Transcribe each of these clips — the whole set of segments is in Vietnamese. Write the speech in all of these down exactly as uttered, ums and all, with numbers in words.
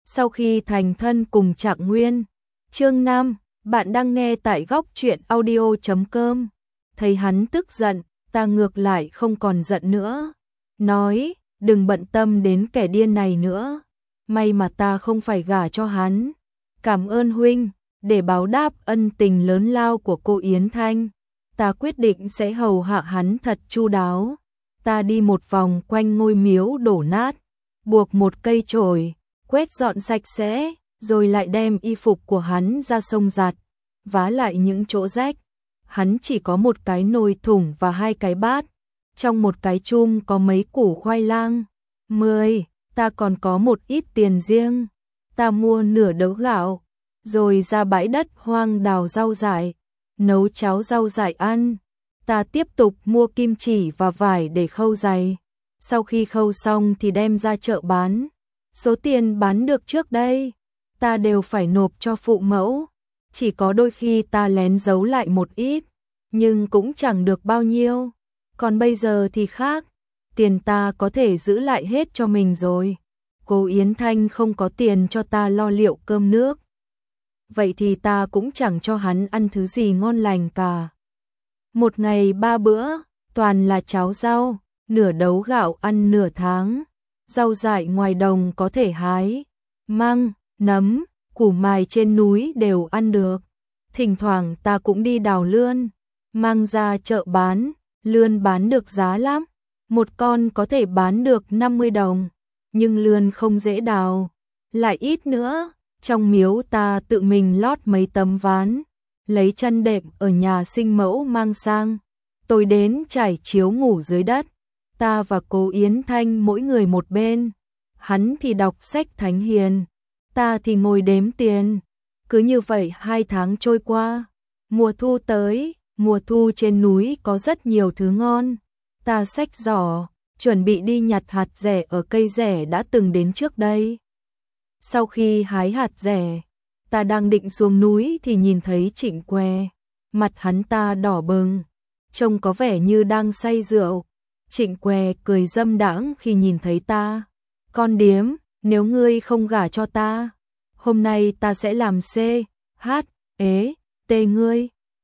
Sau khi thành thân cùng Trạng Nguyên. Chương năm, bạn đang nghe tại góc truyện audio chấm com. Thấy hắn tức giận, ta ngược lại không còn giận nữa. Nói, đừng bận tâm đến kẻ điên này nữa. May mà ta không phải gả cho hắn. Cảm ơn huynh, để báo đáp ân tình lớn lao của cô Yến Thanh. Ta quyết định sẽ hầu hạ hắn thật chu đáo. Ta đi một vòng quanh ngôi miếu đổ nát, buộc một cây chổi, quét dọn sạch sẽ, rồi lại đem y phục của hắn ra sông giặt, vá lại những chỗ rách. Hắn chỉ có một cái nồi thùng và hai cái bát, trong một cái chum có mấy củ khoai lang. Mười, ta còn có một ít tiền riêng. Ta mua nửa đấu gạo, rồi ra bãi đất hoang đào rau dại, nấu cháo rau dại ăn. Ta tiếp tục mua kim chỉ và vải để khâu giày. Sau khi khâu xong thì đem ra chợ bán. Số tiền bán được trước đây, ta đều phải nộp cho phụ mẫu. Chỉ có đôi khi ta lén giấu lại một ít, nhưng cũng chẳng được bao nhiêu. Còn bây giờ thì khác, tiền ta có thể giữ lại hết cho mình rồi. Cô Yến Thanh không có tiền cho ta lo liệu cơm nước, vậy thì ta cũng chẳng cho hắn ăn thứ gì ngon lành cả. Một ngày ba bữa, toàn là cháo rau, nửa đấu gạo ăn nửa tháng. Rau dại ngoài đồng có thể hái, măng, nấm, củ mài trên núi đều ăn được. Thỉnh thoảng ta cũng đi đào lươn, mang ra chợ bán. Lươn bán được giá lắm, một con có thể bán được năm mươi đồng, nhưng lươn không dễ đào. Lại ít nữa, trong miếu ta tự mình lót mấy tấm ván, lấy chăn đệm ở nhà sinh mẫu mang sang. Tôi đến trải chiếu ngủ dưới đất, ta và cô Yến Thanh mỗi người một bên. Hắn thì đọc sách thánh hiền, ta thì ngồi đếm tiền. Cứ như vậy hai tháng trôi qua. Mùa thu tới, mùa thu trên núi có rất nhiều thứ ngon. Ta xách giỏ, chuẩn bị đi nhặt hạt dẻ ở cây dẻ đã từng đến trước đây. Sau khi hái hạt dẻ, ta đang định xuống núi thì nhìn thấy Trịnh Que. Mặt hắn ta đỏ bừng, trông có vẻ như đang say rượu. Trịnh Que cười dâm đãng khi nhìn thấy ta. Con điếm, nếu ngươi không gả cho ta, hôm nay ta sẽ làm C, H, ế, T ngươi.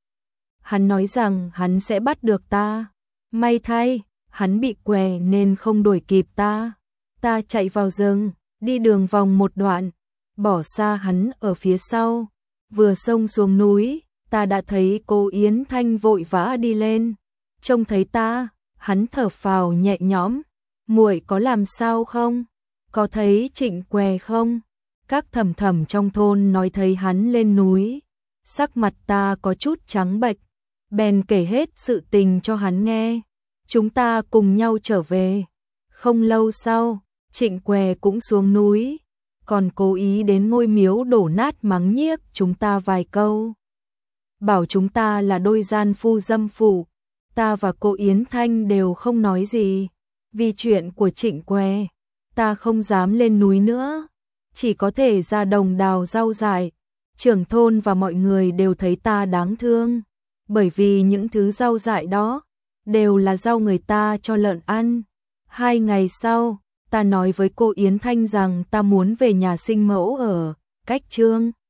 Hắn nói rằng hắn sẽ bắt được ta. May thay, hắn bị què nên không đuổi kịp ta. Ta chạy vào rừng, đi đường vòng một đoạn, bỏ xa hắn ở phía sau. Vừa xông xuống núi, ta đã thấy cô Yến Thanh vội vã đi lên. Trông thấy ta, hắn thở phào nhẹ nhõm. Muội có làm sao không? Có thấy Trịnh Que không? Các thầm thầm trong thôn nói thấy hắn lên núi. Sắc mặt ta có chút trắng bệch, bèn kể hết sự tình cho hắn nghe. Chúng ta cùng nhau trở về. Không lâu sau, Trịnh Que cũng xuống núi, còn cố ý đến ngôi miếu đổ nát mắng nhiếc chúng ta vài câu. Bảo chúng ta là đôi gian phu dâm phụ. Ta và cô Yến Thanh đều không nói gì. Vì chuyện của Trịnh Que, ta không dám lên núi nữa, chỉ có thể ra đồng đào rau dại. Trưởng thôn và mọi người đều thấy ta đáng thương, bởi vì những thứ rau dại đó đều là rau người ta cho lợn ăn. Hai ngày sau, ta nói với cô Yến Thanh rằng ta muốn về nhà sinh mẫu ở Cách Trương.